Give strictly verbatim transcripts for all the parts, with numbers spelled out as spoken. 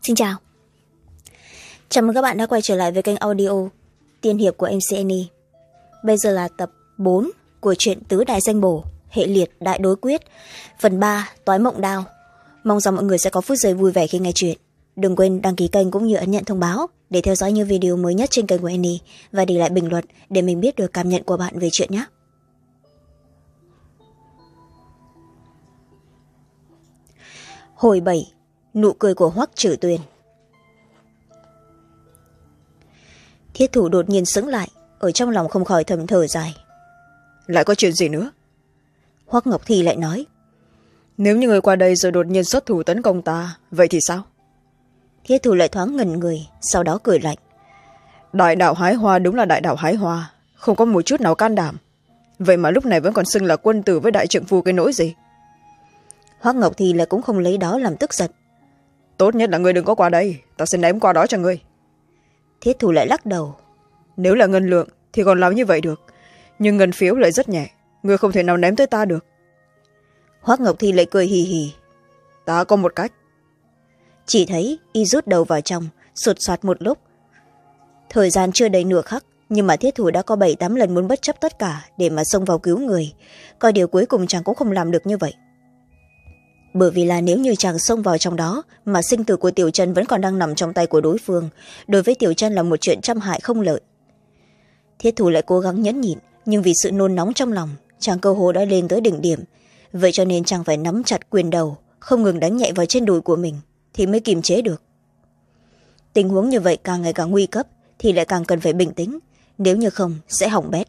Xin chào. Chào mừng các bạn đã quay trở lại với kênh audio Tiên Hiệp của em xê en e. Bây giờ là tập bốn của truyện Tứ Đại Danh Bổ, hệ liệt đại đối quyết, phần ba Toái Mộng Đao. Mong rằng mọi người sẽ có phút giây vui vẻ khi nghe chuyện. Đừng quên đăng ký kênh cũng như ấn nhận thông báo để theo dõi những video mới nhất trên kênh của Annie và để lại bình luận để mình biết được cảm nhận của bạn về chuyện nhé. Hồi bảy, nụ cười của Hoắc Trử Tuyền. Thiết Thủ đột nhiên sững lại, ở trong lòng không khỏi thầm thở dài. Lại có chuyện gì nữa? Hoắc Ngọc Thi lại nói. Nếu như người qua đây rồi đột nhiên xuất thủ tấn công ta, vậy thì sao? Thiết Thủ lại thoáng ngẩn người, sau đó cười lạnh. Đại đạo hái hoa đúng là đại đạo hái hoa, không có một chút nào can đảm. Vậy mà lúc này vẫn còn xưng là quân tử với đại trượng phu cái nỗi gì? Hoắc Ngọc Thi lại cũng không lấy đó làm tức giận. Tốt nhất là ngươi đừng có qua đây, ta sẽ ném qua đó cho ngươi. Thiết Thủ lại lắc đầu. Nếu là ngân lượng thì còn làm như vậy được, nhưng ngân phiếu lại rất nhẹ, ngươi không thể nào ném tới ta được. Hoắc Ngọc Thi lại cười hì hì. Ta có một cách. Chỉ thấy y rút đầu vào trong, sụt soạt một lúc. Thời gian chưa đầy nửa khắc, nhưng mà Thiết Thủ đã có bảy tám lần muốn bất chấp tất cả để mà xông vào cứu người, coi điều cuối cùng chàng cũng không làm được như vậy. Bởi vì là nếu như chàng xông vào trong đó mà sinh tử của Tiểu Chân vẫn còn đang nằm trong tay của đối phương, đối với Tiểu Chân là một chuyện trăm hại không lợi. Thiết Thủ lại cố gắng nhẫn nhịn, nhưng vì sự nôn nóng trong lòng, chàng cơ hồ đã lên tới đỉnh điểm, vậy cho nên chàng phải nắm chặt quyền đầu, không ngừng đánh nhẹ vào trên đùi của mình thì mới kiềm chế được. Tình huống như vậy càng ngày càng nguy cấp thì lại càng cần phải bình tĩnh, nếu như không sẽ hỏng bét.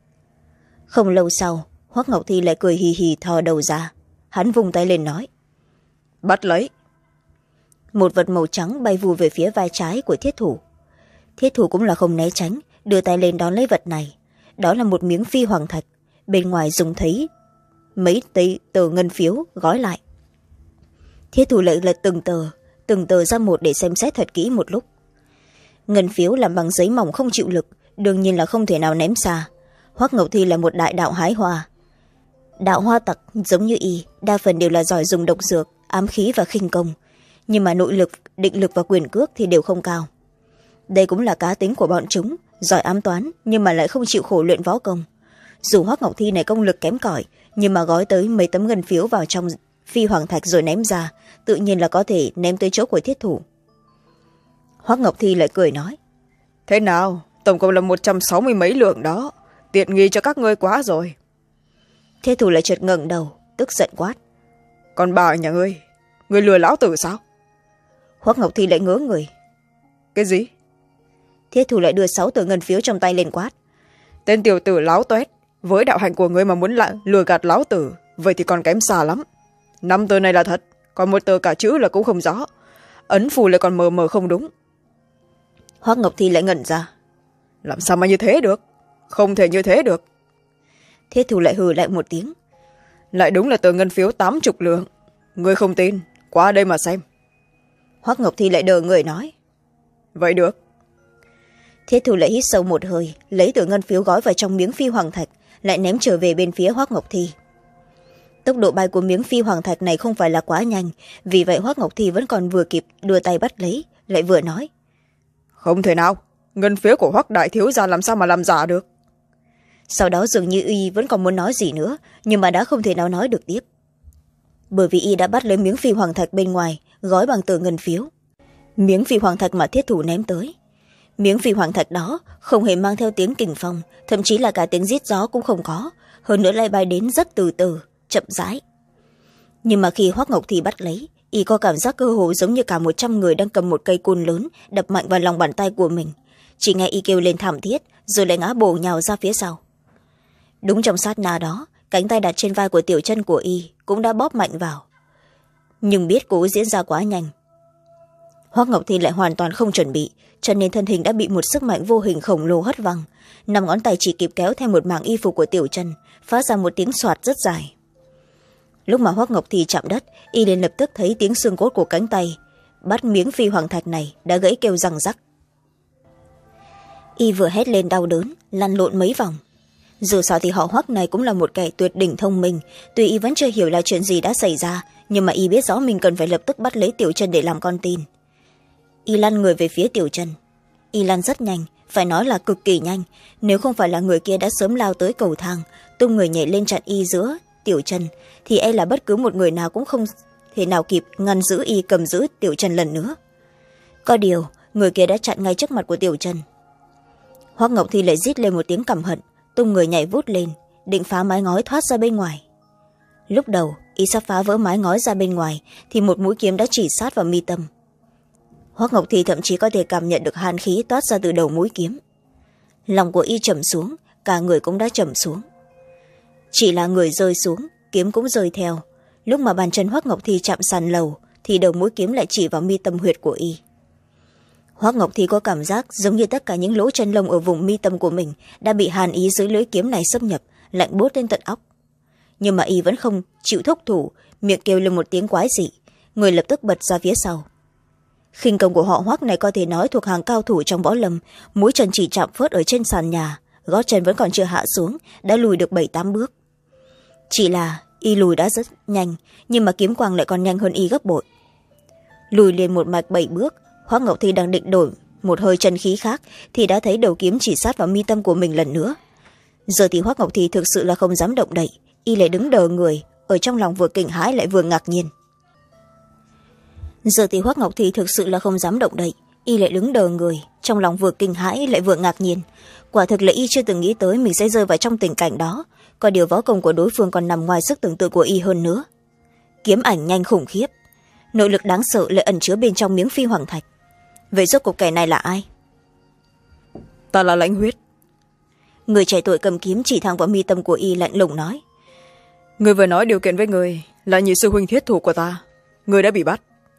Không lâu sau, Hoắc Ngọc Thi lại cười hì hì thò đầu ra, hắn vung tay lên nói. Bắt lấy. Một vật màu trắng bay vù về phía vai trái của Thiết Thủ. Thiết Thủ cũng là không né tránh, đưa tay lên đón lấy vật này. Đó là một miếng phi hoàng thạch, bên ngoài dùng thấy mấy tây tờ ngân phiếu gói lại. Thiết Thủ lại lật từng tờ từng tờ ra một để xem xét thật kỹ một lúc. Ngân phiếu làm bằng giấy mỏng không chịu lực, đương nhiên là không thể nào ném xa. Hoắc Ngọc Thi là một đại đạo hái hoa. Đạo hoa tặc giống như y, đa phần đều là giỏi dùng độc dược, ám khí và khinh công, nhưng mà nội lực, định lực và quyền cước thì đều không cao. Đây cũng là cá tính của bọn chúng, giỏi ám toán nhưng mà lại không chịu khổ luyện võ công. Dù Hoắc Ngọc Thi này công lực kém cỏi, nhưng mà gói tới mấy tấm ngân phiếu vào trong phi hoàng thạch rồi ném ra, tự nhiên là có thể ném tới chỗ của Thiết Thủ. Hoắc Ngọc Thi lại cười nói. Thế nào, tổng cộng là một trăm sáu mươi mấy lượng đó, tiện nghi cho các ngươi quá rồi. Thiết Thủ lại chợt ngẩng đầu, tức giận quát. Còn bà nhà ngươi, ngươi lừa lão tử sao? Hoắc Ngọc Thi lại ngớ người. Cái gì? Thiết Thủ lại đưa sáu tờ ngân phiếu trong tay lên quát. Tên tiểu tử láo toét, với đạo hạnh của ngươi mà muốn lại lừa gạt lão tử, vậy thì còn kém xa lắm. Năm tờ này là thật, còn một tờ cả chữ là cũng không rõ, ấn phù lại còn mờ mờ không đúng. Hoắc Ngọc Thi lại ngẩn ra. Làm sao mà như thế được, không thể như thế được. Thiết Thủ lại hừ lại một tiếng. Lại đúng là tờ ngân phiếu tám chục lượng, ngươi không tin, qua đây mà xem. Hoắc Ngọc Thi lại đờ người nói. Vậy được. Thiết Thủ lại hít sâu một hơi, lấy tờ ngân phiếu gói vào trong miếng phi hoàng thạch, lại ném trở về bên phía Hoắc Ngọc Thi. Tốc độ bay của miếng phi hoàng thạch này không phải là quá nhanh, vì vậy Hoắc Ngọc Thi vẫn còn vừa kịp đưa tay bắt lấy, lại vừa nói. Không thể nào, ngân phiếu của Hoắc đại thiếu gia làm sao mà làm giả được. Sau đó dường như y vẫn còn muốn nói gì nữa, nhưng mà đã không thể nào nói được tiếp. Bởi vì y đã bắt lấy miếng phi hoàng thạch bên ngoài, gói bằng tờ ngân phiếu. Miếng phi hoàng thạch mà Thiết Thủ ném tới. Miếng phi hoàng thạch đó không hề mang theo tiếng kình phong, thậm chí là cả tiếng rít gió cũng không có, hơn nữa lại bay đến rất từ từ, chậm rãi. Nhưng mà khi Hoắc Ngọc Thi bắt lấy, y có cảm giác cơ hồ giống như cả một trăm người đang cầm một cây côn lớn đập mạnh vào lòng bàn tay của mình. Chỉ nghe y kêu lên thảm thiết, rồi lại ngã bổ nhào ra phía sau. Đúng trong sát na đó, cánh tay đặt trên vai của Tiểu Chân của y cũng đã bóp mạnh vào. Nhưng biết cố diễn ra quá nhanh, Hoắc Ngọc Thi lại hoàn toàn không chuẩn bị, cho nên thân hình đã bị một sức mạnh vô hình khổng lồ hất văng. Năm ngón tay chỉ kịp kéo theo một mảng y phục của Tiểu Chân, phát ra một tiếng soạt rất dài. Lúc mà Hoắc Ngọc Thi chạm đất, y liền lập tức thấy tiếng xương cốt của cánh tay bắt miếng phi hoàng thạch này đã gãy kêu răng rắc. Y vừa hét lên đau đớn, lăn lộn mấy vòng. Dù sao thì họ Hoắc này cũng là một kẻ tuyệt đỉnh thông minh, tuy y vẫn chưa hiểu là chuyện gì đã xảy ra, nhưng mà y biết rõ mình cần phải lập tức bắt lấy Tiểu Chân để làm con tin. y lăn người về phía Tiểu Trần. Y lăn rất nhanh, phải nói là cực kỳ nhanh. Nếu không phải là người kia đã sớm lao tới cầu thang, tung người nhảy lên chặn y giữa Tiểu Trần, thì e là bất cứ một người nào cũng không thể nào kịp ngăn giữ y cầm giữ Tiểu Trần lần nữa. Có điều người kia đã chặn ngay trước mặt của Tiểu Trần. Hoắc Ngọc Thi lại rít lên một tiếng căm hận, tung người nhảy vút lên, định phá mái ngói thoát ra bên ngoài. Lúc đầu y sắp phá vỡ mái ngói ra bên ngoài thì một mũi kiếm đã chỉ sát vào mi tâm. Hoắc Ngọc Thi thậm chí có thể cảm nhận được hàn khí toát ra từ đầu mũi kiếm. Lòng của y trầm xuống, cả người cũng đã trầm xuống. Chỉ là người rơi xuống, kiếm cũng rơi theo. Lúc mà bàn chân Hoắc Ngọc Thi chạm sàn lầu thì đầu mũi kiếm lại chỉ vào mi tâm huyệt của y. Hoắc Ngọc Thi có cảm giác giống như tất cả những lỗ chân lông ở vùng mi tâm của mình đã bị hàn ý dưới lưỡi kiếm này xâm nhập, lạnh buốt lên tận óc. Nhưng mà y vẫn không chịu thúc thủ, miệng kêu lên một tiếng quái dị, người lập tức bật ra phía sau. Khinh công của họ Hoắc này có thể nói thuộc hàng cao thủ trong võ lâm, mũi chân chỉ chạm phớt ở trên sàn nhà, gót chân vẫn còn chưa hạ xuống, đã lùi được bảy tám bước. Chỉ là y lùi đã rất nhanh, nhưng mà kiếm quang lại còn nhanh hơn y gấp bội. Lùi liền một mạch bảy bước, Hoắc Ngọc Thi đang định đổi một hơi chân khí khác thì đã thấy đầu kiếm chỉ sát vào mi tâm của mình lần nữa. Giờ thì Hoắc Ngọc Thi thực sự là không dám động đậy, y lại đứng đờ người, ở trong lòng vừa kinh hãi lại vừa ngạc nhiên. Giờ thì Hoắc Ngọc Thi thực sự là không dám động đậy, y lại đứng đờ người, trong lòng vừa kinh hãi lại vừa ngạc nhiên. Quả thực là y chưa từng nghĩ tới mình sẽ rơi vào trong tình cảnh đó, có điều võ công của đối phương còn nằm ngoài sức tưởng tượng của y hơn nữa. Kiếm ảnh nhanh khủng khiếp, nội lực đáng sợ lại ẩn chứa bên trong miếng phi hoàng thạch. Vậy rốt cuộc kẻ này là ai? Ta là Lãnh Huyết. Người trẻ tuổi cầm kiếm chỉ thẳng vào mi tâm của y lạnh lùng nói. Người vừa nói điều kiện với người là nhị sư huynh thiết thủ của ta, người đã bị bắt.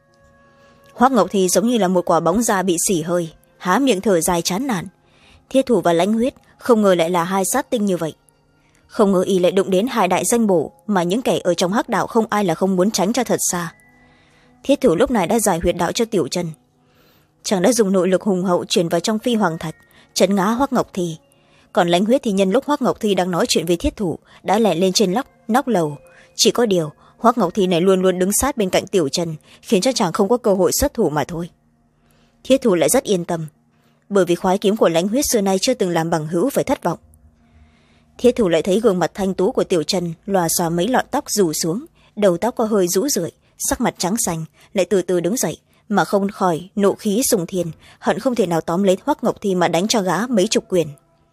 Hoắc Ngọc Thi giống như là một quả bóng da bị xỉ hơi, há miệng thở dài chán nản. Thiết thủ và Lãnh Huyết không ngờ lại là hai sát tinh như vậy. Không ngờ y lại đụng đến hai đại danh bổ mà những kẻ ở trong hắc đạo không ai là không muốn tránh cho thật xa. Thiết thủ lúc này đã giải huyệt đạo cho Tiểu Trần, chàng đã dùng nội lực hùng hậu truyền vào trong phi hoàng thạch, trấn ngã Hoắc Ngọc Thi. Còn Lãnh Huyết thì nhân lúc Hoắc Ngọc Thi đang nói chuyện với thiết thủ đã lẻn lên trên nóc nóc lầu. Chỉ có điều Hoắc Ngọc Thi này luôn luôn đứng sát bên cạnh Tiểu Trần, khiến cho chàng không có cơ hội xuất thủ mà thôi. Thiết thủ lại rất yên tâm, bởi vì khoái kiếm của Lãnh Huyết xưa nay chưa từng làm bằng hữu phải thất vọng. Thiết thủ lại thấy gương mặt thanh tú của Tiểu Trần lòa xòa mấy lọn tóc rủ xuống, đầu tóc có hơi rũ rượi, sắc mặt trắng xanh, lại từ từ đứng dậy, mà không khỏi nộ khí sùng thiên, hận không thể nào tóm lấy Hoắc Ngọc Thi mà đánh cho gã mấy chục quyền.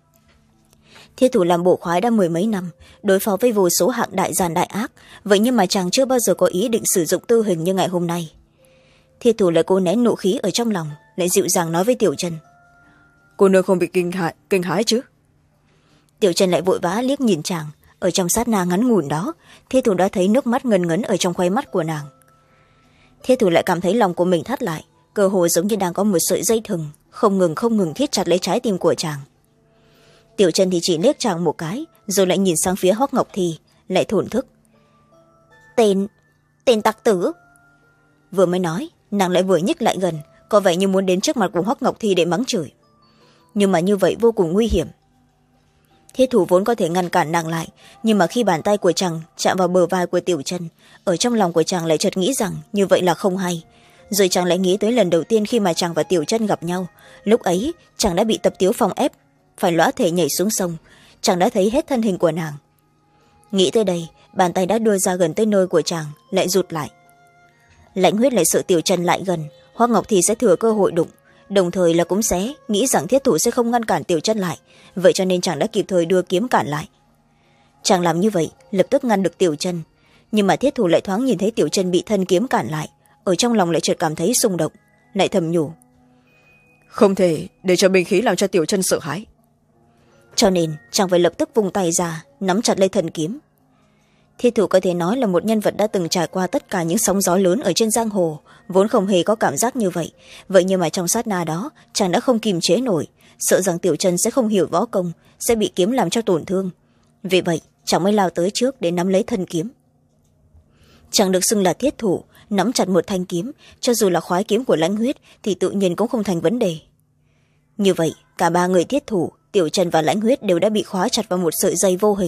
Thiết thủ làm bộ khoái đã mười mấy năm, đối phó với vô số hạng đại gian đại ác, vậy nhưng mà chàng chưa bao giờ có ý định sử dụng tư hình như ngày hôm nay. Thiết thủ lại cố nén nộ khí ở trong lòng, lại dịu dàng nói với Tiểu Trần. Cô nương không bị kinh hãi, kinh hãi chứ? Tiểu Trần lại vội vã liếc nhìn chàng, ở trong sát na ngắn ngủn đó, thiết thủ đã thấy nước mắt ngấn ngấn ở trong khoái mắt của nàng. Thiết thủ lại cảm thấy lòng của mình thắt lại, cơ hồ giống như đang có một sợi dây thừng không ngừng không ngừng thiết chặt lấy trái tim của chàng. Tiểu Trần thì chỉ liếc chàng một cái, rồi lại nhìn sang phía Hoắc Ngọc Thi, lại thổn thức. Tên, tên tặc tử. Vừa mới nói, nàng lại vừa nhích lại gần, có vẻ như muốn đến trước mặt của Hoắc Ngọc Thi để mắng chửi. Nhưng mà như vậy vô cùng nguy hiểm. Thiết thủ vốn có thể ngăn cản nàng lại, nhưng mà khi bàn tay của chàng chạm vào bờ vai của Tiểu Trần, ở trong lòng của chàng lại chợt nghĩ rằng như vậy là không hay. Rồi chàng lại nghĩ tới lần đầu tiên khi mà chàng và Tiểu Trần gặp nhau, lúc ấy chàng đã bị Tập Tiếu Phong ép phải lõa thể nhảy xuống sông, chàng đã thấy hết thân hình của nàng. Nghĩ tới đây, bàn tay đã đưa ra gần tới nơi của chàng lại rụt lại. Lãnh Huyết lại sợ Tiểu Trần lại gần, Hoắc Ngọc Thi sẽ thừa cơ hội đụng, đồng thời là cũng sẽ nghĩ rằng thiết thủ sẽ không ngăn cản Tiểu Trần lại, vậy cho nên chàng đã kịp thời đưa kiếm cản lại. Chàng làm như vậy lập tức ngăn được Tiểu Trần, nhưng mà thiết thủ lại thoáng nhìn thấy Tiểu Trần bị thân kiếm cản lại, ở trong lòng lại chợt cảm thấy xung động, lại thầm nhủ. Không thể để cho binh khí làm cho Tiểu Trần sợ hãi. Cho nên chàng phải lập tức vung tay ra, nắm chặt lấy thân kiếm. Thiết thủ có thể nói là một nhân vật đã từng trải qua tất cả những sóng gió lớn ở trên giang hồ, vốn không hề có cảm giác như vậy. Vậy nhưng mà trong sát na đó, chàng đã không kiềm chế nổi, sợ rằng Tiểu Trần sẽ không hiểu võ công, sẽ bị kiếm làm cho tổn thương. Vì vậy, chàng mới lao tới trước để nắm lấy thân kiếm. Chàng được xưng là thiết thủ, nắm chặt một thanh kiếm, cho dù là khoái kiếm của Lãnh Huyết thì tự nhiên cũng không thành vấn đề. Như vậy, cả ba người thiết thủ, Tiểu Trần và Lãnh Huyết đều đã bị khóa chặt vào một sợi dây vô hình.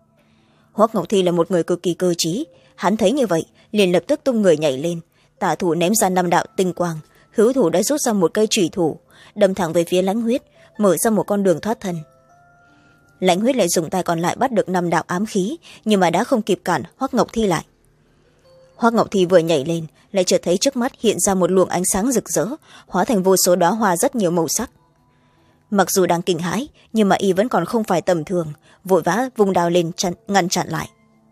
Hoắc Ngọc Thi là một người cực kỳ cơ trí, hắn thấy như vậy liền lập tức tung người nhảy lên, tả thủ ném ra năm đạo tinh quang, hữu thủ đã rút ra một cây chủy thủ, đâm thẳng về phía Lãnh Huyết, mở ra một con đường thoát thân. Lãnh Huyết lại dùng tay còn lại bắt được năm đạo ám khí, nhưng mà đã không kịp cản Hoắc Ngọc Thi lại. Hoắc Ngọc Thi vừa nhảy lên, lại chợt thấy trước mắt hiện ra một luồng ánh sáng rực rỡ, hóa thành vô số đóa hoa rất nhiều màu sắc. Mặc dù đang kinh hãi, nhưng mà y vẫn còn không phải tầm thường, vội vã vung đao lên chặn, ngăn chặn lại.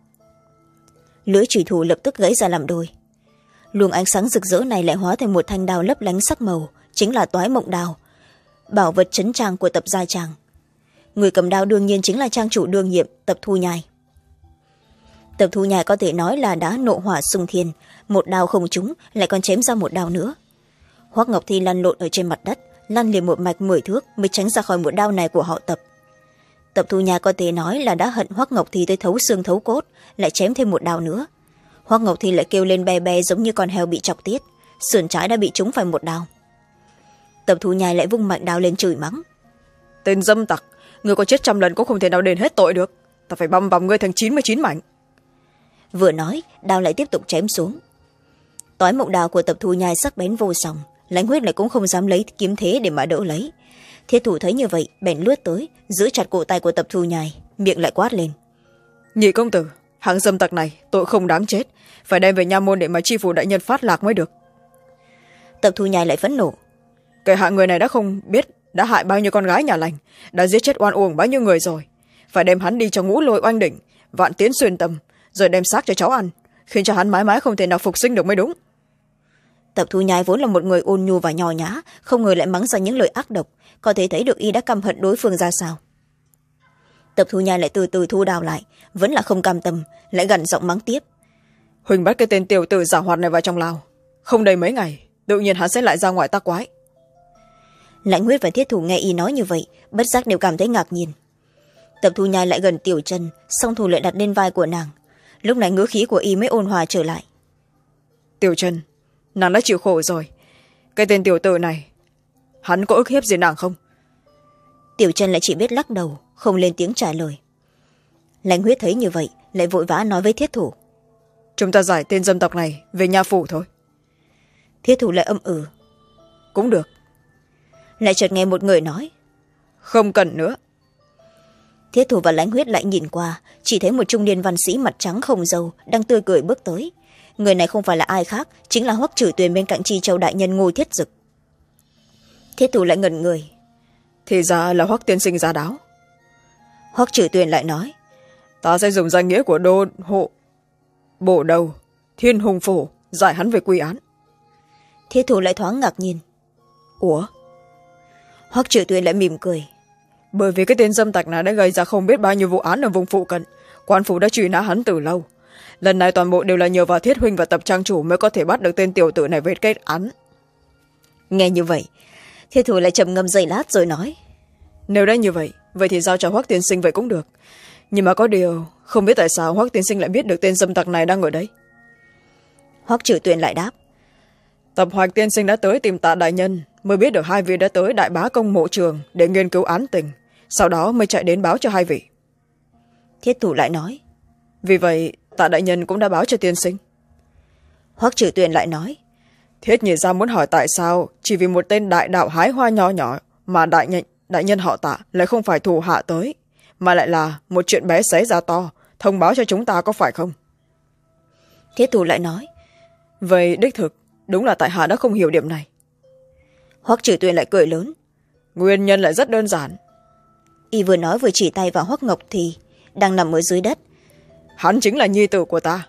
Lưỡi chủy thủ lập tức gãy ra làm đôi. Luồng ánh sáng rực rỡ này lại hóa thành một thanh đao lấp lánh sắc màu, chính là Toái Mộng Đao, bảo vật trấn trang của Tập Gia Trang. Người cầm đao đương nhiên chính là trang chủ đương nhiệm Tập Thu Nhai. Tập Thu Nhai có thể nói là đã nộ hỏa xung thiên, một đao không trúng lại còn chém ra một đao nữa. Hoắc Ngọc Thi lăn lộn ở trên mặt đất, lăn liền một mạch mười thước mới tránh ra khỏi một đao này của họ Tập. Tập Thu Nhai có thể nói là đã hận Hoắc Ngọc Thi tới thấu xương thấu cốt, lại chém thêm một đao nữa. Hoắc Ngọc Thi lại kêu lên be be giống như con heo bị chọc tiết, sườn trái đã bị trúng phải một đao. Tập Thu Nhai lại vung mạnh đao lên chửi mắng: tên dâm tặc, người có chết trăm lần cũng không thể nào đền hết tội được, ta phải băm băm ngươi thành chín mươi chín mảnh. Vừa nói, đao lại tiếp tục chém xuống. Toái Mộng Đao của Tập Thu Nhai sắc bén vô song, Lãnh Huyết lại cũng không dám lấy kiếm thế để mà đỡ lấy. Thiết thủ thấy như vậy bèn lướt tới, giữ chặt cổ tay của Tập Thu Nhai, miệng lại quát lên: Nhị công tử, hạng dâm tặc này tội không đáng chết, phải đem về nha môn để mà chi phủ đại nhân phát lạc mới được. Tập Thu Nhai lại phẫn nộ: cái hạng người này đã không biết đã hại bao nhiêu con gái nhà lành, đã giết chết oan uổng bao nhiêu người rồi, phải đem hắn đi cho Ngũ Lôi Oanh Đỉnh, Vạn Tiến Xuyên Tâm, rồi đem xác cho cháu ăn, khiến cho hắn mãi mãi không thể nào phục sinh được mới đúng. Tập Thu Nhai vốn là một người ôn nhu và nho nhã, không ngờ lại mắng ra những lời ác độc, có thể thấy được y đã căm hận đối phương ra sao. Tập Thu Nhai lại từ từ thu đao lại, vẫn là không cam tâm, lại gằn giọng mắng tiếp: Huỳnh bắt cái tên tiểu tử giảo hoạt này vào trong lao, không đầy mấy ngày tự nhiên hắn sẽ lại ra ngoài tác quái. Lãnh Huyết và Thiết thủ nghe y nói như vậy, bất giác đều cảm thấy ngạc nhiên. Tập Thu Nhai lại gần Tiểu Chân, song thủ lại đặt lên vai của nàng. Lúc này ngữ khí của y mới ôn hòa trở lại: Tiểu Chân, nàng đã chịu khổ rồi, cái tên tiểu tử này hắn có ức hiếp gì nàng không? Tiểu Chân lại chỉ biết lắc đầu, không lên tiếng trả lời. Lãnh Huyết thấy như vậy lại vội vã nói với Thiết thủ: Chúng ta giải tên dâm tộc này về nha phủ thôi. Thiết thủ lại âm ừ: Cũng được. Lại chợt nghe một người nói: Không cần nữa. Thiết thủ và Lãnh Huyết lại nhìn qua, chỉ thấy một trung niên văn sĩ mặt trắng không râu đang tươi cười bước tới. Người này không phải là ai khác, chính là Hoắc Trử Tuyền bên cạnh Chi Châu đại nhân Ngô Thiết Dực. Thiết thủ lại ngẩn người: Thì ra là Hoắc tiên sinh giá đáo. Hoắc Trử Tuyền lại nói: Ta sẽ dùng danh nghĩa của đô hộ bổ đầu Thiên Hùng Phủ giải hắn về quy án. Thiết thủ lại thoáng ngạc nhiên: Ủa? Hoắc Trử Tuyền lại mỉm cười: Bởi vì cái tên dâm tặc này đã gây ra không biết bao nhiêu vụ án ở vùng phụ cận, quan phủ đã truy nã hắn từ lâu. Lần này toàn bộ đều là nhờ vào Thiết huynh và Tập trang chủ mới có thể bắt được tên tiểu tử này về kết án. Nghe như vậy, Thiết thủ lại trầm ngâm giây lát rồi nói: Nếu đã như vậy, vậy thì giao cho Hoắc tiên sinh vậy cũng được. Nhưng mà có điều, không biết tại sao Hoắc tiên sinh lại biết được tên dâm tặc này đang ở đây. Hoắc Trử Tuyền lại đáp: Tập Hoạch tiên sinh đã tới tìm Tạ đại nhân, mới biết được hai vị đã tới Đại Bá Công mộ trường để nghiên cứu án tình, sau đó mới chạy đến báo cho hai vị. Thiết thủ lại nói: Vì vậy Tạ đại nhân cũng đã báo cho tiên sinh. Hoắc Trử Tuyền lại nói: Thiết nhị gia muốn hỏi tại sao chỉ vì một tên đại đạo hái hoa nho nhỏ mà đại nhân, đại nhân họ Tạ lại không phải thủ hạ tới, mà lại là một chuyện bé xé ra to, thông báo cho chúng ta có phải không? Thiết thủ lại nói: Vậy đích thực đúng là tại hạ đã không hiểu điểm này. Hoắc Trử Tuyền lại cười lớn: Nguyên nhân lại rất đơn giản. Y vừa nói vừa chỉ tay vào Hoắc Ngọc Thi đang nằm ở dưới đất: Hắn chính là nhi tử của ta.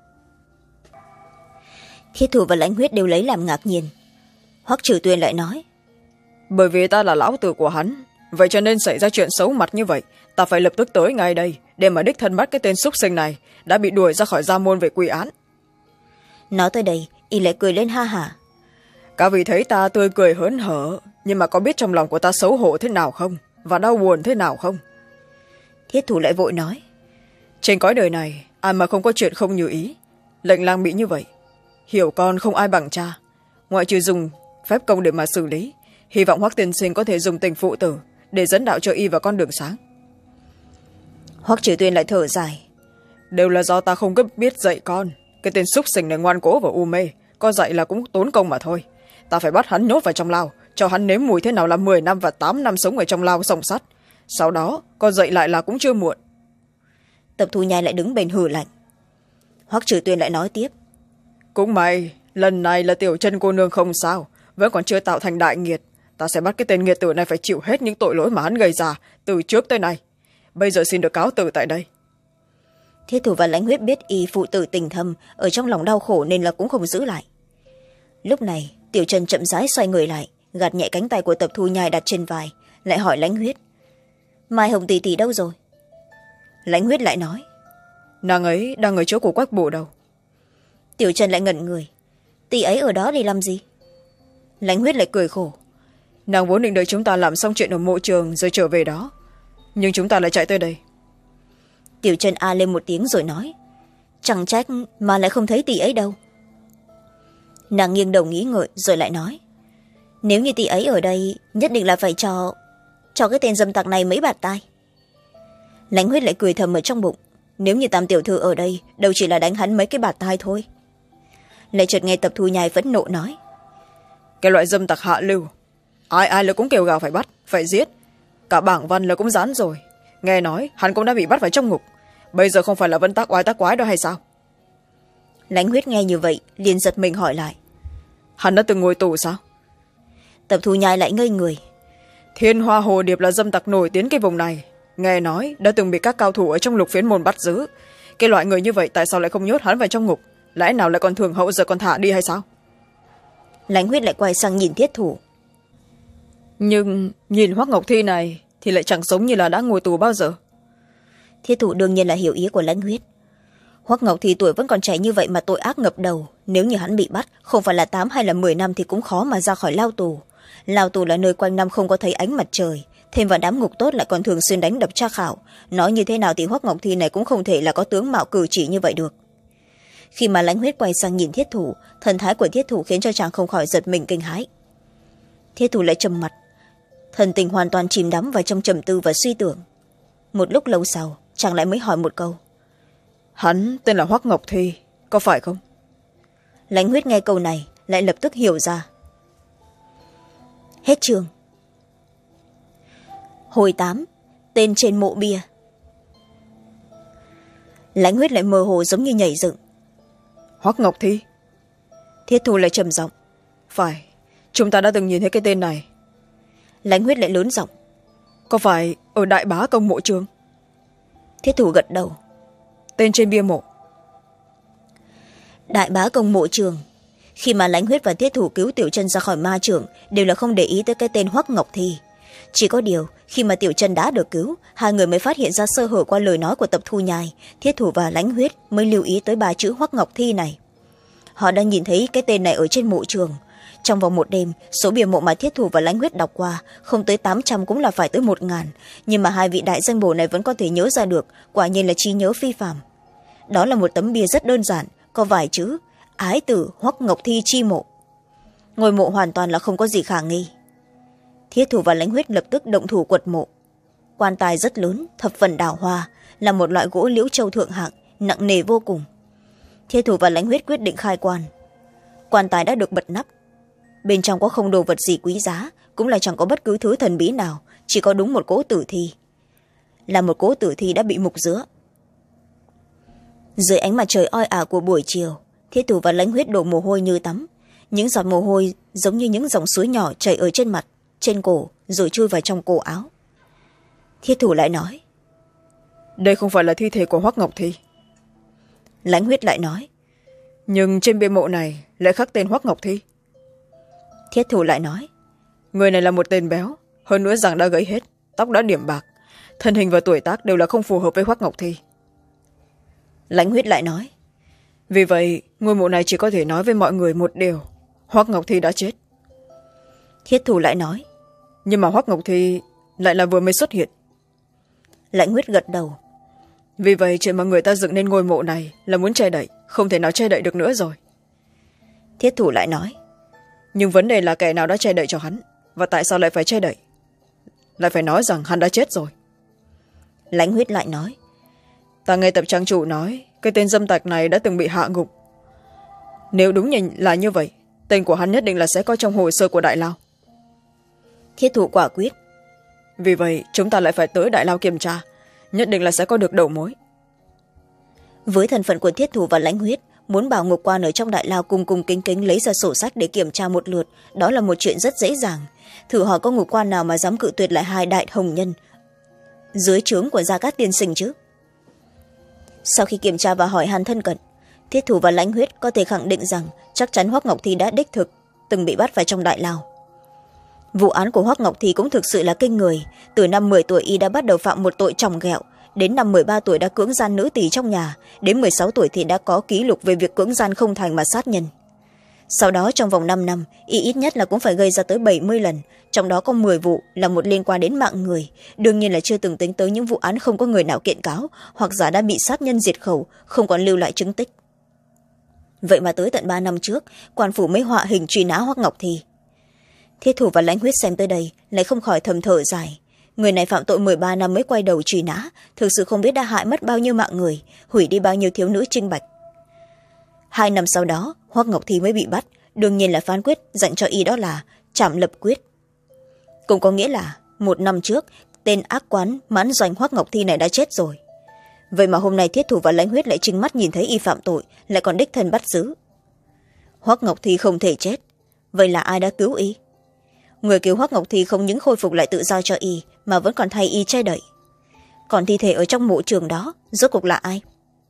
Thiết thủ và Lãnh Huyết đều lấy làm ngạc nhiên. Hoắc Trử Tuyền lại nói: Bởi vì ta là lão tử của hắn, vậy cho nên xảy ra chuyện xấu mặt như vậy, ta phải lập tức tới ngay đây để mà đích thân bắt cái tên xúc sinh này đã bị đuổi ra khỏi gia môn về quy án. Nói tới đây y lại cười lên ha hả: Các vị thấy ta tươi cười hớn hở, nhưng mà có biết trong lòng của ta xấu hổ thế nào không, và đau buồn thế nào không? Thiết thủ lại vội nói: Trên cõi đời này ai mà không có chuyện không như ý, lệnh lang bị như vậy, hiểu con không ai bằng cha, ngoại trừ dùng phép công để mà xử lý, hy vọng Hoắc tiên sinh có thể dùng tình phụ tử để dẫn đạo cho y vào con đường sáng. Hoắc Trử Tuyền lại thở dài: Đều là do ta không có biết dạy con, cái tên xúc sinh này ngoan cố và u mê, có dạy là cũng tốn công mà thôi. ta phải bắt hắn nhốt vào trong lao, cho hắn nếm mùi thế nào là mười năm và tám năm sống ở trong lao sòng sắt, sau đó có dậy lại là cũng chưa muộn. Tập Thu Nhai lại đứng bên hừ lạnh. Hoắc Trừ Tuyên lại nói tiếp. Cũng may lần này là Tiểu Chân cô nương không sao, vẫn còn chưa tạo thành đại nghiệt. Ta sẽ bắt cái tên nghiệt tử này phải chịu hết những tội lỗi mà hắn gây ra từ trước tới nay. Bây giờ xin được cáo từ tại đây. Thiết Thủ và Lãnh Huyết biết y phụ tử tình thâm, ở trong lòng đau khổ nên là cũng không giữ lại. Lúc này Tiểu Chân chậm rãi xoay người lại, gạt nhẹ cánh tay của Tập Thu Nhai đặt trên vai, lại hỏi Lãnh Huyết. Mai Hồng tỷ tỷ đâu rồi? Lãnh Huyết lại nói. Nàng ấy đang ở chỗ của Quách Bổ đâu. Tiểu Chân lại ngẩn người. Tỷ ấy ở đó để làm gì? Lãnh Huyết lại cười khổ. Nàng vốn định đợi chúng ta làm xong chuyện ở mộ trường rồi trở về đó, nhưng chúng ta lại chạy tới đây. Tiểu Chân a lên một tiếng rồi nói. Chẳng trách mà lại không thấy tỷ ấy đâu. Nàng nghiêng đầu nghĩ ngợi rồi lại nói. Nếu như tỷ ấy ở đây, nhất định là phải cho cho cái tên dâm tặc này mấy bạt tai. Lãnh Huyết lại cười thầm ở trong bụng. Nếu như Tam tiểu thư ở đây, đâu chỉ là đánh hắn mấy cái bạt tai thôi. Lại chợt nghe Tập Thu Nhai phẫn nộ nói. Cái loại dâm tặc hạ lưu, ai ai là cũng kêu gào phải bắt, phải giết. Cả bảng văn là cũng dán rồi. Nghe nói hắn cũng đã bị bắt vào trong ngục, bây giờ không phải là vẫn tác oai tác quái đó hay sao? Lãnh Huyết nghe như vậy liền giật mình hỏi lại. Hắn đã từng ngồi tù sao? Tập Thu Nhai lại ngây người. Thiên Hoa Hồ Điệp là dâm tặc nổi tiếng cái vùng này, nghe nói đã từng bị các cao thủ ở trong Lục Phiến môn bắt giữ. Cái loại người như vậy tại sao lại không nhốt hắn vào trong ngục? Lẽ nào lại còn thường hậu giờ còn thả đi hay sao? Lãnh Huyết lại quay sang nhìn Thiết Thủ. Nhưng nhìn Hoắc Ngọc Thi này thì lại chẳng giống như là đã ngồi tù bao giờ. Thiết Thủ đương nhiên là hiểu ý của Lãnh Huyết. Hoắc Ngọc Thi tuổi vẫn còn trẻ như vậy mà tội ác ngập đầu, nếu như hắn bị bắt không phải là tám hay là mười năm thì cũng khó mà ra khỏi lao tù. Lao tù là nơi quanh năm không có thấy ánh mặt trời, thêm vào đám ngục tốt lại còn thường xuyên đánh đập tra khảo, nói như thế nào thì Hoắc Ngọc Thi này cũng không thể là có tướng mạo cử chỉ như vậy được. Khi mà Lãnh Huyết quay sang nhìn Thiết Thủ, thần thái của Thiết Thủ khiến cho chàng không khỏi giật mình kinh hãi. Thiết Thủ lại trầm mặt, thần tình hoàn toàn chìm đắm vào trong trầm tư và suy tưởng. Một lúc lâu sau chàng lại mới hỏi một câu. Hắn tên là Hoắc Ngọc Thi, có phải không? Lãnh Huyết nghe câu này lại lập tức hiểu ra. Hết chương. Hồi tám. Tên trên mộ bia. Lãnh Huyết lại mơ hồ giống như nhảy dựng. Hoắc Ngọc Thi? Thiết Thủ lại trầm giọng. Phải, chúng ta đã từng nhìn thấy cái tên này. Lãnh Huyết lại lớn giọng. Có phải ở Đại Bá Công mộ trường? Thiết Thủ gật đầu. Tên trên bia mộ. Đại Bá Công mộ trường. Khi mà Lãnh Huyết và Thiết Thủ cứu Tiểu Chân ra khỏi ma trường đều là không để ý tới cái tên Hoắc Ngọc Thi. Chỉ có điều khi mà Tiểu Chân đã được cứu, hai người mới phát hiện ra sơ hở qua lời nói của Tập Thu Nhai. Thiết Thủ và Lãnh Huyết mới lưu ý tới ba chữ Hoắc Ngọc Thi này. Họ đã nhìn thấy cái tên này ở trên mộ trường. Trong vòng một đêm, số bia mộ mà Thiết Thủ và Lãnh Huyết đọc qua không tới tám trăm cũng là phải tới một ngàn, nhưng mà hai vị đại danh bổ này vẫn có thể nhớ ra được, quả nhiên là trí nhớ phi phàm. Đó là một tấm bia rất đơn giản, có vài chữ: Ái tử Hoắc Ngọc Thi chi mộ. Ngôi mộ hoàn toàn là không có gì khả nghi. Thiết Thủ và Lãnh Huyết lập tức động thủ quật mộ. Quan tài rất lớn, thập phần đào hoa, là một loại gỗ liễu châu thượng hạng, nặng nề vô cùng. Thiết Thủ và Lãnh Huyết quyết định khai quan. Quan tài đã được bật nắp. Bên trong có không đồ vật gì quý giá, cũng là chẳng có bất cứ thứ thần bí nào, chỉ có đúng một cỗ tử thi. Là một cỗ tử thi đã bị mục giữa. Dưới ánh mặt trời oi ả của buổi chiều, Thiết Thủ và Lãnh Huyết đổ mồ hôi như tắm. Những giọt mồ hôi giống như những dòng suối nhỏ chảy ở trên mặt, trên cổ, rồi chui vào trong cổ áo. Thiết Thủ lại nói. Đây không phải là thi thể của Hoắc Ngọc Thi. Lãnh Huyết lại nói. Nhưng trên bia mộ này lại khắc tên Hoắc Ngọc Thi. Thiết Thủ lại nói. Người này là một tên béo, hơn nữa răng đã gãy hết, tóc đã điểm bạc, thân hình và tuổi tác đều là không phù hợp với Hoắc Ngọc Thi. Lãnh Huyết lại nói. Vì vậy ngôi mộ này chỉ có thể nói với mọi người một điều: Hoắc Ngọc Thi đã chết. Thiết Thủ lại nói. Nhưng mà Hoắc Ngọc Thi lại là vừa mới xuất hiện. Lãnh Huyết gật đầu. Vì vậy chuyện mà người ta dựng nên ngôi mộ này là muốn che đậy, không thể nào che đậy được nữa rồi. Thiết Thủ lại nói. Nhưng vấn đề là kẻ nào đã che đậy cho hắn, và tại sao lại phải che đậy, lại phải nói rằng hắn đã chết rồi. Lãnh Huyết lại nói. Ta nghe Tập trang chủ nói cái tên dâm tặc này đã từng bị hạ ngục. Nếu đúng là như vậy tên của hắn nhất định là sẽ có trong hồ sơ của đại lao. Thiết thủ quả quyết. Vì vậy chúng ta lại phải tới đại lao kiểm tra, nhất định là sẽ có được đầu mối. Với thân phận của thiết thủ và lãnh huyết, muốn bảo ngục quan ở trong đại lao cung cung kính kính lấy ra sổ sách để kiểm tra một lượt, đó là một chuyện rất dễ dàng. Thử hỏi có ngục quan nào mà dám cự tuyệt lại hai đại hồng nhân dưới trướng của Gia Cát tiên sinh chứ. Sau khi kiểm tra và hỏi han thân cận, thiết thủ và lãnh huyết có thể khẳng định rằng chắc chắn Hoắc Ngọc Thi đã đích thực từng bị bắt vào trong đại lao. Vụ án của Hoắc Ngọc Thi cũng thực sự là kinh người. Từ năm mười tuổi y đã bắt đầu phạm một tội tròng ghẹo, đến năm mười ba tuổi đã cưỡng gian nữ tỳ trong nhà, đến mười sáu tuổi thì đã có ký lục về việc cưỡng gian không thành mà sát nhân. Sau đó trong vòng năm năm, y ít nhất là cũng phải gây ra tới bảy mươi lần, trong đó có mười vụ là một liên quan đến mạng người, đương nhiên là chưa từng tính tới những vụ án không có người nào kiện cáo hoặc giả đã bị sát nhân diệt khẩu, không còn lưu lại chứng tích. Vậy mà tới tận ba năm trước, quan phủ mới họa hình truy nã Hoắc Ngọc Thi. Thiết thủ và lãnh huyết xem tới đây lại không khỏi thầm thở dài. Người này phạm tội mười ba năm mới quay đầu truy nã, thực sự không biết đã hại mất bao nhiêu mạng người, hủy đi bao nhiêu thiếu nữ trinh bạch. Hai năm sau đó, Hoắc Ngọc Thi mới bị bắt, đương nhiên là phán quyết dành cho y đó là trảm lập quyết. Cũng có nghĩa là một năm trước, tên ác quán mãn doanh Hoắc Ngọc Thi này đã chết rồi. Vậy mà hôm nay thiết thủ và lãnh huyết lại chính mắt nhìn thấy y phạm tội, lại còn đích thân bắt giữ. Hoắc Ngọc Thi không thể chết, vậy là ai đã cứu y? Người cứu Hoắc Ngọc Thi không những khôi phục lại tự do cho y, mà vẫn còn thay y che đậy. Còn thi thể ở trong mộ trường đó, rốt cuộc là ai?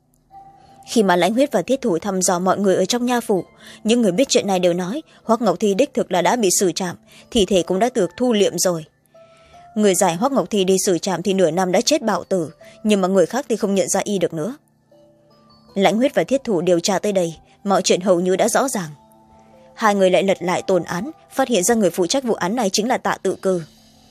Khi mà lãnh huyết và thiết thủ thăm dò mọi người ở trong nha phủ, những người biết chuyện này đều nói Hoắc Ngọc Thi đích thực là đã bị xử trảm, thi thể cũng đã được thu liệm rồi. Người giải Hoắc Ngọc Thi đi xử trảm thì nửa năm đã chết bạo tử, nhưng mà người khác thì không nhận ra y được nữa. Lãnh huyết và thiết thủ điều tra tới đây, mọi chuyện hầu như đã rõ ràng. Hai người lại lật lại tồn án, phát hiện ra người phụ trách vụ án này chính là Tạ Tự Cư.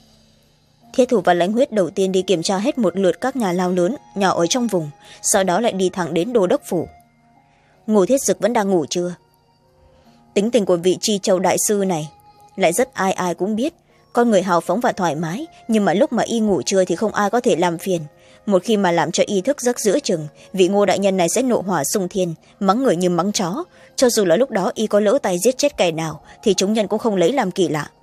Thiết thủ và lãnh huyết đầu tiên đi kiểm tra hết một lượt các nhà lao lớn nhỏ ở trong vùng, sau đó lại đi thẳng đến đô đốc phủ. Ngô Thiết Dực vẫn đang ngủ trưa. Tính tình của vị Chi Châu đại sư này lại rất ai ai cũng biết, con người hào phóng và thoải mái, nhưng mà lúc mà y ngủ trưa thì không ai có thể làm phiền. Một khi mà làm cho y thức giấc giữa chừng, vị Ngô đại nhân này sẽ nộ hỏa xung thiên, mắng người như mắng chó. Cho dù là lúc đó y có lỡ tay giết chết kẻ nào thì chúng nhân cũng không lấy làm kỳ lạ.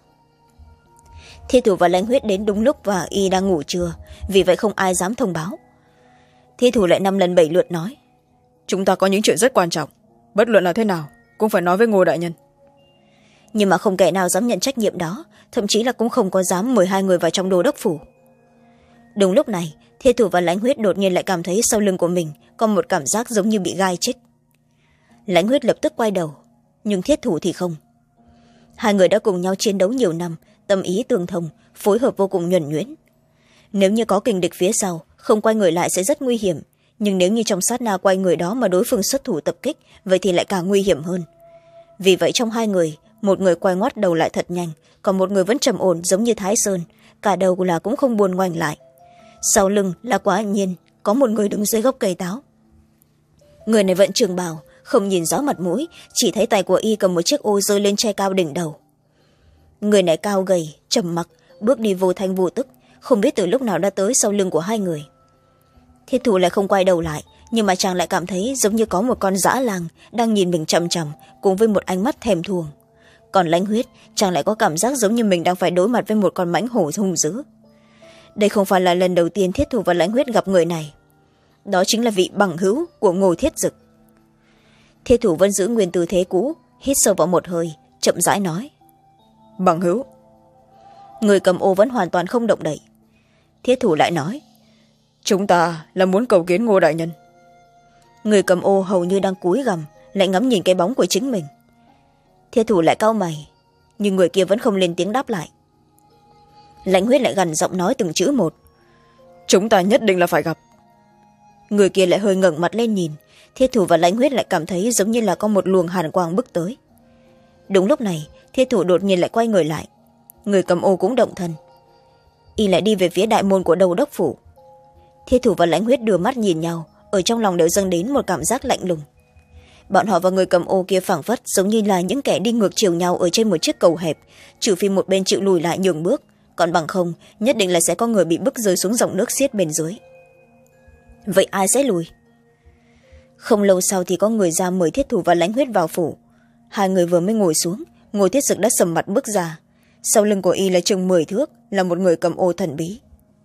Thiết thủ và lãnh huyết đến đúng lúc và y đang ngủ trưa, vì vậy không ai dám thông báo. Thiết thủ lại năm lần bảy lượt nói: Chúng ta có những chuyện rất quan trọng, bất luận là thế nào cũng phải nói với Ngô đại nhân. Nhưng mà không kẻ nào dám nhận trách nhiệm đó, thậm chí là cũng không có dám mời hai người vào trong đô đốc phủ. Đúng lúc này, thiết thủ và lãnh huyết đột nhiên lại cảm thấy sau lưng của mình có một cảm giác giống như bị gai chích. Lãnh huyết lập tức quay đầu, nhưng thiết thủ thì không. Hai người đã cùng nhau chiến đấu nhiều năm, tâm ý tương thông, phối hợp vô cùng nhuần nhuyễn. Nếu như có kình địch phía sau, không quay người lại sẽ rất nguy hiểm, nhưng nếu như trong sát na quay người đó mà đối phương xuất thủ tập kích, vậy thì lại càng nguy hiểm hơn. Vì vậy trong hai người, một người quay ngoắt đầu lại thật nhanh, còn một người vẫn trầm ổn giống như Thái Sơn, cả đầu là cũng không buồn ngoảnh lại. Sau lưng là quả nhiên có một người đứng dưới gốc cây táo. Người này vận trường bào, không nhìn rõ mặt mũi, chỉ thấy tay của y cầm một chiếc ô rơi lên che cao đỉnh đầu. Người này cao gầy, trầm mặc, bước đi vô thanh vô tức, không biết từ lúc nào đã tới sau lưng của hai người. Thiết thủ lại không quay đầu lại, nhưng mà chàng lại cảm thấy giống như có một con dã lang đang nhìn mình chằm chằm, cùng với một ánh mắt thèm thuồng. Còn lãnh huyết, chàng lại có cảm giác giống như mình đang phải đối mặt với một con mãnh hổ hung dữ. Đây không phải là lần đầu tiên thiết thủ và lãnh huyết gặp người này, đó chính là vị bằng hữu của Ngô Thiết Dực. Thiết thủ vẫn giữ nguyên tư thế cũ, hít sâu vào một hơi, chậm rãi nói: Bằng hữu. Người cầm ô vẫn hoàn toàn không động đậy. Thiết thủ lại nói: Chúng ta là muốn cầu kiến Ngô đại nhân. Người cầm ô hầu như đang cúi gằm, lại ngắm nhìn cái bóng của chính mình. Thiết thủ lại cau mày, nhưng người kia vẫn không lên tiếng đáp lại. Lãnh huyết lại gằn giọng nói từng chữ một: Chúng ta nhất định là phải gặp. Người kia lại hơi ngẩng mặt lên nhìn. Thiết thủ và lãnh huyết lại cảm thấy giống như là có một luồng hàn quang bước tới. Đúng lúc này, thiết thủ đột nhiên lại quay người lại. Người cầm ô cũng động thân, y lại đi về phía đại môn của đô đốc phủ. Thiết thủ và lãnh huyết đưa mắt nhìn nhau, ở trong lòng đều dâng đến một cảm giác lạnh lùng. Bọn họ và người cầm ô kia phảng phất giống như là những kẻ đi ngược chiều nhau ở trên một chiếc cầu hẹp, trừ phi một bên chịu lùi lại nhường bước, còn bằng không nhất định là sẽ có người bị bức rơi xuống dòng nước xiết bên dưới. Vậy ai sẽ lùi? Không lâu sau thì có người ra mời thiết thủ và lãnh huyết vào phủ. hai người vừa mới ngồi xuống, Ngô Thiết Dực đã sầm mặt bước ra. Sau lưng của y là chừng mười thước, là một người cầm ô thần bí.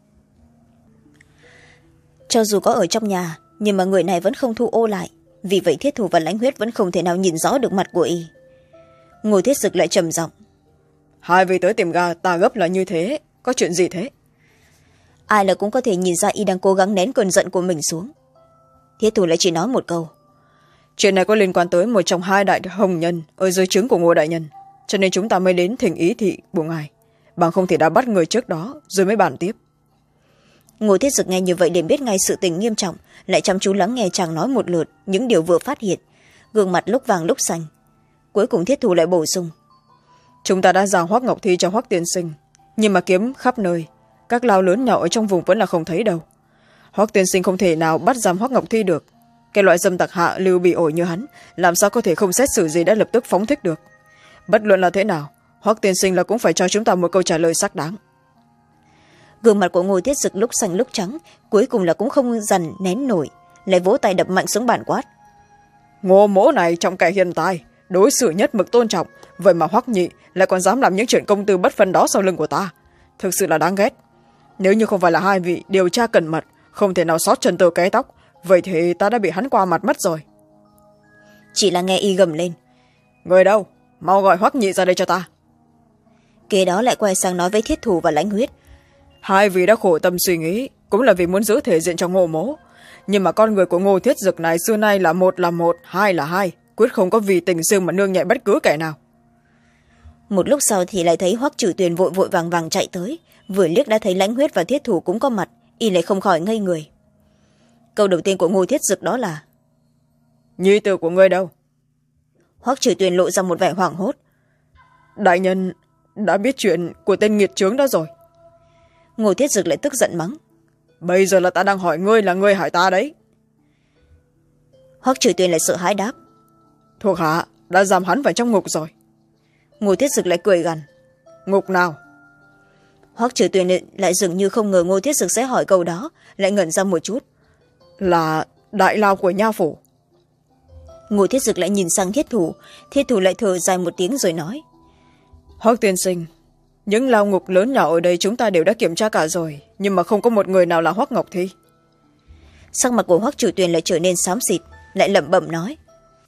Cho dù có ở trong nhà, nhưng mà người này vẫn không thu ô lại, vì vậy Thiết Thủ và Lãnh Huyết vẫn không thể nào nhìn rõ được mặt của y. Ngô Thiết Dực lại trầm giọng: hai vị tới tìm ga ta gấp là như thế, có chuyện gì thế? Ai là cũng có thể nhìn ra y đang cố gắng nén cơn giận của mình xuống. Thiết Thủ lại chỉ nói một câu: chuyện này có liên quan tới một trong hai đại hồng nhân ở dưới trướng của Ngô đại nhân, cho nên chúng ta mới đến thỉnh ý thị của ngài, bằng không thì đã bắt người trước đó rồi mới bàn tiếp. Ngô Thiết Dực nghe như vậy liền biết ngay sự tình nghiêm trọng, lại chăm chú lắng nghe chàng nói một lượt những điều vừa phát hiện, gương mặt lúc vàng lúc xanh. Cuối cùng Thiết Thủ lại bổ sung: chúng ta đã giao Hoắc Ngọc Thi cho Hoắc tiên sinh, nhưng mà kiếm khắp nơi, các lao lớn nhỏ ở trong vùng vẫn là không thấy đâu. Hoắc tiên sinh không thể nào bắt giam Hoắc Ngọc Thi được. Cái loại dâm tặc hạ lưu bị ổi như hắn, làm sao có thể không xét xử gì đã lập tức phóng thích được. Bất luận là thế nào, Hoắc tiên sinh là cũng phải cho chúng ta một câu trả lời xác đáng. Gương mặt của Ngô Thiết Dực lúc xanh lúc trắng, cuối cùng là cũng không dằn nén nổi, lại vỗ tay đập mạnh xuống bàn quát: Ngô mỗ này trong kẻ hiền tài, đối xử nhất mực tôn trọng, vậy mà Hoắc nhị lại còn dám làm những chuyện công tư bất phân đó sau lưng của ta, thực sự là đáng ghét. Nếu như không phải là hai vị điều tra cẩn mật, không thể nào sót chân tơ cái tóc, vậy thì ta đã bị hắn qua mặt mất rồi. Chỉ là nghe y gầm lên: người đâu, mau gọi Hoắc nhị ra đây cho ta. Kế đó lại quay sang nói với Thiết Thủ và Lãnh Huyết: hai vị đã khổ tâm suy nghĩ, cũng là vì muốn giữ thể diện cho Ngô mỗ, nhưng mà con người của Ngô Thiết Dực này xưa nay là một là một, hai là hai, quyết không có vì tình xương mà nương nhẹ bất cứ kẻ nào. Một lúc sau thì lại thấy Hoắc Trừ Tuyền vội vội vàng vàng chạy tới, vừa liếc đã thấy Lãnh Huyết và Thiết Thủ cũng có mặt, y lại không khỏi ngây người. Câu đầu tiên của Ngô Thiết Dực đó là: nhi tử của ngươi đâu? Hoắc Trừ Tuyền lộ ra một vẻ hoảng hốt: đại nhân đã biết chuyện của tên nghiệt chướng đó rồi. Ngô Thiết Dực lại tức giận mắng: bây giờ là ta đang hỏi ngươi, là ngươi hại ta đấy. Hoắc Trừ Tuyền lại sợ hãi đáp: thuộc hạ đã giam hắn vào trong ngục rồi. Ngô Thiết Dực lại cười gằn: ngục nào? Hoắc Trừ Tuyền lại dường như không ngờ Ngô Thiết Dực sẽ hỏi câu đó, lại ngẩn ra một chút: là đại lao của nha phủ. Ngô Thiết Dực lại nhìn sang Thiết Thủ, Thiết Thủ lại thở dài một tiếng rồi nói: Hoắc tiên sinh, những lao ngục lớn nhỏ ở đây chúng ta đều đã kiểm tra cả rồi, nhưng mà không có một người nào là Hoắc Ngọc Thi. Sắc mặt của Hoắc Trừ Tuyền lại trở nên xám xịt, lại lẩm bẩm nói: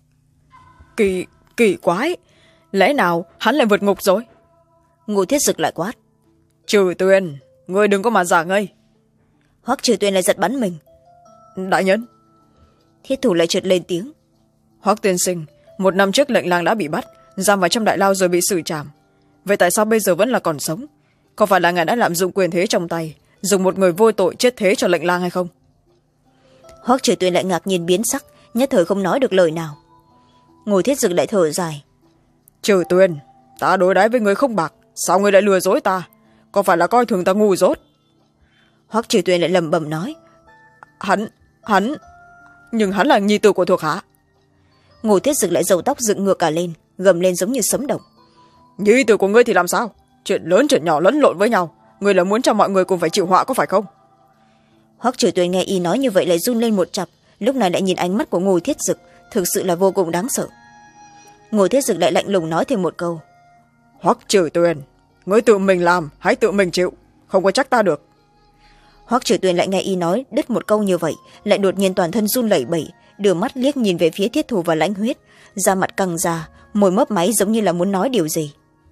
kỳ kỳ quái, lẽ nào hắn lại vượt ngục rồi? Ngô Thiết Dực lại quát: Trừ Tuyền, ngươi đừng có mà giả ngây. Hoắc Trừ Tuyền lại giật bắn mình: đại nhân. Thiết Thủ lại chợt lên tiếng: Hoắc tiên sinh, một năm trước lệnh lang đã bị bắt, giam vào trong đại lao rồi bị xử trảm, vậy tại sao bây giờ vẫn là còn sống? Có phải là ngài đã lạm dụng quyền thế trong tay, dùng một người vô tội chết thế cho lệnh lang hay không? Hoắc Trừ Tuyền lại ngạc nhiên biến sắc, nhất thời không nói được lời nào. Ngô Thiết Dực lại thở dài: Trừ Tuyền, ta đối đãi với người không bạc, sao người lại lừa dối ta? Có phải là coi thường ta ngu dốt? Hoắc Trừ Tuyền lại lẩm bẩm nói: hắn hắn nhưng hắn là nhi tử của thuộc hạ. Ngô Thiết Dực lại râu tóc dựng ngược cả lên, gầm lên giống như sấm động: nhi tử của ngươi thì làm sao? Chuyện lớn chuyện nhỏ lẫn lộn với nhau, ngươi là muốn cho mọi người cùng phải chịu họa có phải không? Hoắc Trừ Tuyền nghe y nói như vậy lại run lên một chập, lúc này lại nhìn ánh mắt của Ngô Thiết Dực, thực sự là vô cùng đáng sợ. Ngô Thiết Dực lại lạnh lùng nói thêm một câu: Hoắc Trừ Tuyền, ngươi tự mình làm hãy tự mình chịu, không có trách ta được. Hoắc Trừ Tuyền lại nghe y nói đứt một câu như vậy, lại đột nhiên toàn thân run lẩy bẩy, đưa mắt liếc nhìn về phía Thiết Thủ và Lãnh Huyết, da mặt căng ra, môi mấp máy giống như là muốn nói điều gì.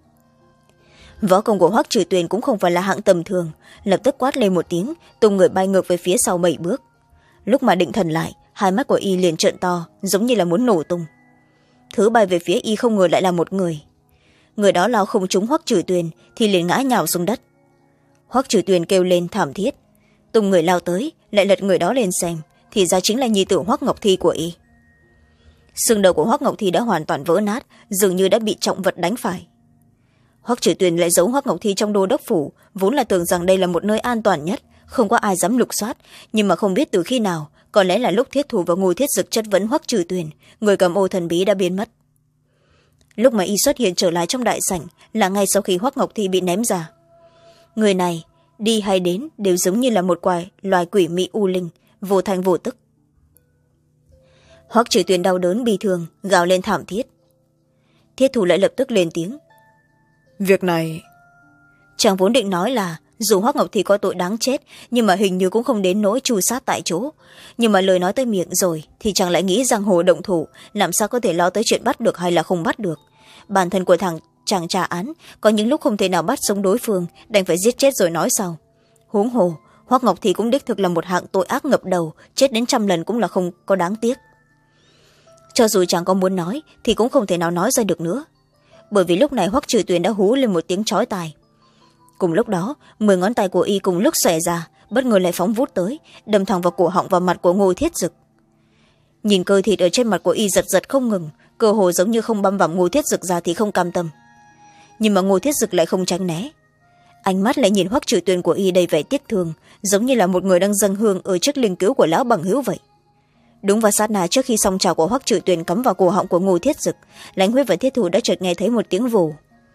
Võ công của Hoắc Trừ Tuyền cũng không phải là hạng tầm thường, lập tức quát lên một tiếng, tung người bay ngược về phía sau bảy bước. Lúc mà định thần lại, hai mắt của y liền trợn to, giống như là muốn nổ tung. Thứ bay về phía y không ngờ lại là một người. Người đó lao không trúng Hoắc Trừ Tuyền thì liền ngã nhào xuống đất. Hoắc Trừ Tuyền kêu lên thảm thiết, tung người lao tới, lại lật người đó lên xem, thì ra chính là nhi tử Hoắc Ngọc Thi của y. Xương đầu của Hoắc Ngọc Thi đã hoàn toàn vỡ nát, dường như đã bị trọng vật đánh phải. Hoắc Trừ Tuyền lại giấu Hoắc Ngọc Thi trong đô đốc phủ, vốn là tưởng rằng đây là một nơi an toàn nhất, không có ai dám lục soát, nhưng mà không biết từ khi nào, có lẽ là lúc Thiết Thủ và Ngô Thiết Dực chất vấn Hoắc Trừ Tuyền, người cầm ô thần bí đã biến mất. Lúc mà y xuất hiện trở lại trong đại sảnh là ngay sau khi Hoắc Ngọc Thi bị ném ra. Người này đi hay đến đều giống như là một loài loài quỷ mị u linh, vô thanh vô tức. Hoắc Trừ Tuyền đau đớn bi thương, gào lên thảm thiết. Thiết thủ lại lập tức lên tiếng. Việc này... Chàng vốn định nói là dù Hoắc Ngọc Thì có tội đáng chết, nhưng mà hình như cũng không đến nỗi tru sát tại chỗ. Nhưng mà lời nói tới miệng rồi thì chàng lại nghĩ giang hồ động thủ, làm sao có thể lo tới chuyện bắt được hay là không bắt được. Bản thân của thằng chàng tra án có những lúc không thể nào bắt sống đối phương, đành phải giết chết rồi nói sau. Huống hồ Hoắc Ngọc Thì cũng đích thực là một hạng tội ác ngập đầu, chết đến trăm lần cũng là không có đáng tiếc. Cho dù chàng có muốn nói thì cũng không thể nào nói ra được nữa, bởi vì lúc này Hoắc Trừ Tuyền đã hú lên một tiếng chói tai. Cùng lúc đó mười ngón tay của y cùng lúc xòe ra, bất ngờ lại phóng vút tới, đâm thẳng vào cổ họng và mặt của Ngô Thiết Dực. Nhìn cơ thịt ở trên mặt của y giật giật không ngừng, cơ hồ giống như không băm vằm Ngô Thiết Dực ra thì không cam tâm. Nhưng mà Ngô Thiết Dực lại không tránh né, ánh mắt lại nhìn Hoắc Trừ Tuyền của y đầy vẻ tiếc thương, giống như là một người đang dâng hương ở trước linh cữu của lão bằng hữu vậy. Đúng vào sát na trước khi song trào của Hoắc Trừ Tuyền cắm vào cổ họng của Ngô Thiết Dực, Lãnh Huyết và Thiết Thủ đã chợt nghe thấy một tiếng vù.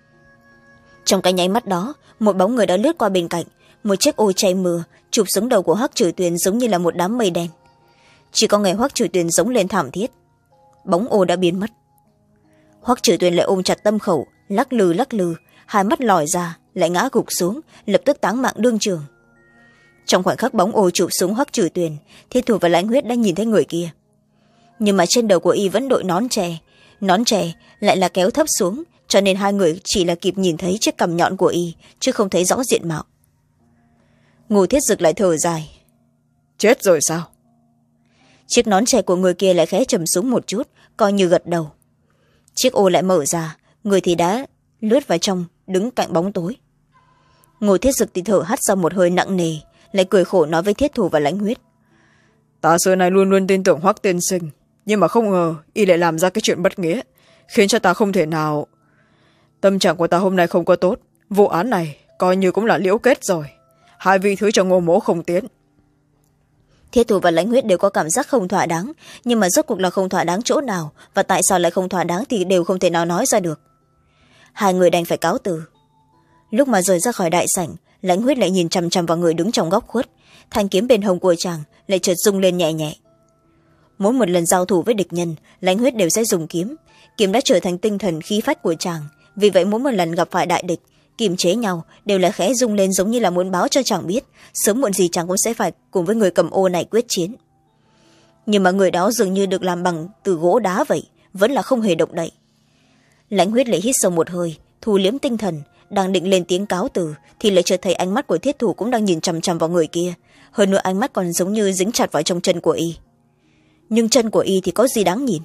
Trong cái nháy mắt đó, một bóng người đã lướt qua bên cạnh, một chiếc ô che mưa chụp xuống đầu của Hoắc Trừ Tuyền giống như là một đám mây đen. Chỉ có ngày Hoắc Trừ Tuyền giống lên thảm thiết, bóng ô đã biến mất. Hoắc Trừ Tuyền lại ôm chặt tâm khẩu, lắc lư lắc lư, hai mắt lòi ra, lại ngã gục xuống, lập tức táng mạng đương trường. Trong khoảnh khắc bóng ô chụp xuống Hoắc Trừ Tuyền, Thiết Thủ và Lãnh Huyết đã nhìn thấy người kia, nhưng mà trên đầu của y vẫn đội nón chè, nón chè lại là kéo thấp xuống, cho nên hai người chỉ là kịp nhìn thấy chiếc cằm nhọn của y, chứ không thấy rõ diện mạo. Ngô Thiết Dực lại thở dài. Chết rồi sao? Chiếc nón chè của người kia lại khẽ trầm xuống một chút, coi như gật đầu. Chiếc ô lại mở ra, người thì đã lướt vào trong, đứng cạnh bóng tối. Ngô Thiết Dực thì thở hắt ra một hơi nặng nề, lại cười khổ nói với Thiết Thủ và Lãnh Huyết. Ta xưa nay luôn luôn tin tưởng Hoắc tiên sinh, nhưng mà không ngờ y lại làm ra cái chuyện bất nghĩa, khiến cho ta không thể nào... Tâm trạng của ta hôm nay không có tốt, vụ án này coi như cũng là liễu kết rồi. Hai vị thứ cho Ngô mỗ không tiến. Thiết Thủ và Lãnh Huyết đều có cảm giác không thỏa đáng, nhưng mà rốt cuộc là không thỏa đáng chỗ nào, và tại sao lại không thỏa đáng thì đều không thể nào nói ra được. Hai người đành phải cáo từ. Lúc mà rời ra khỏi đại sảnh, Lãnh Huyết lại nhìn chằm chằm vào người đứng trong góc khuất, thanh kiếm bên hông của chàng lại chợt rung lên nhẹ nhẹ. Mỗi một lần giao thủ với địch nhân, Lãnh Huyết đều sẽ dùng kiếm, kiếm đã trở thành tinh thần khí phách của chàng, vì vậy mỗi một lần gặp phải đại địch, kiềm chế nhau đều là khẽ rung lên, giống như là muốn báo cho chàng biết sớm muộn gì chàng cũng sẽ phải cùng với người cầm ô này quyết chiến. Nhưng mà người đó dường như được làm bằng từ gỗ đá vậy, vẫn là không hề động đậy. Lãnh Huyết lại hít sâu một hơi, thu liếm tinh thần, đang định lên tiếng cáo từ thì lại chợt thấy ánh mắt của Thiết Thủ cũng đang nhìn chằm chằm vào người kia, hơn nữa ánh mắt còn giống như dính chặt vào trong chân của y. Nhưng chân của y thì có gì đáng nhìn.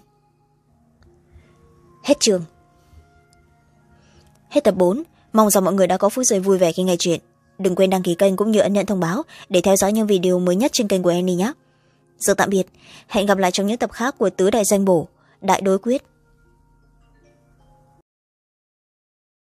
Hết chương. Hết tập bốn. Mong rằng mọi người đã có phút giây vui vẻ khi nghe chuyện. Đừng quên đăng ký kênh cũng như ấn nhận thông báo để theo dõi những video mới nhất trên kênh của Annie nhé. Giờ tạm biệt, hẹn gặp lại trong những tập khác của Tứ Đại Danh Bổ, Đại Đối Quyết.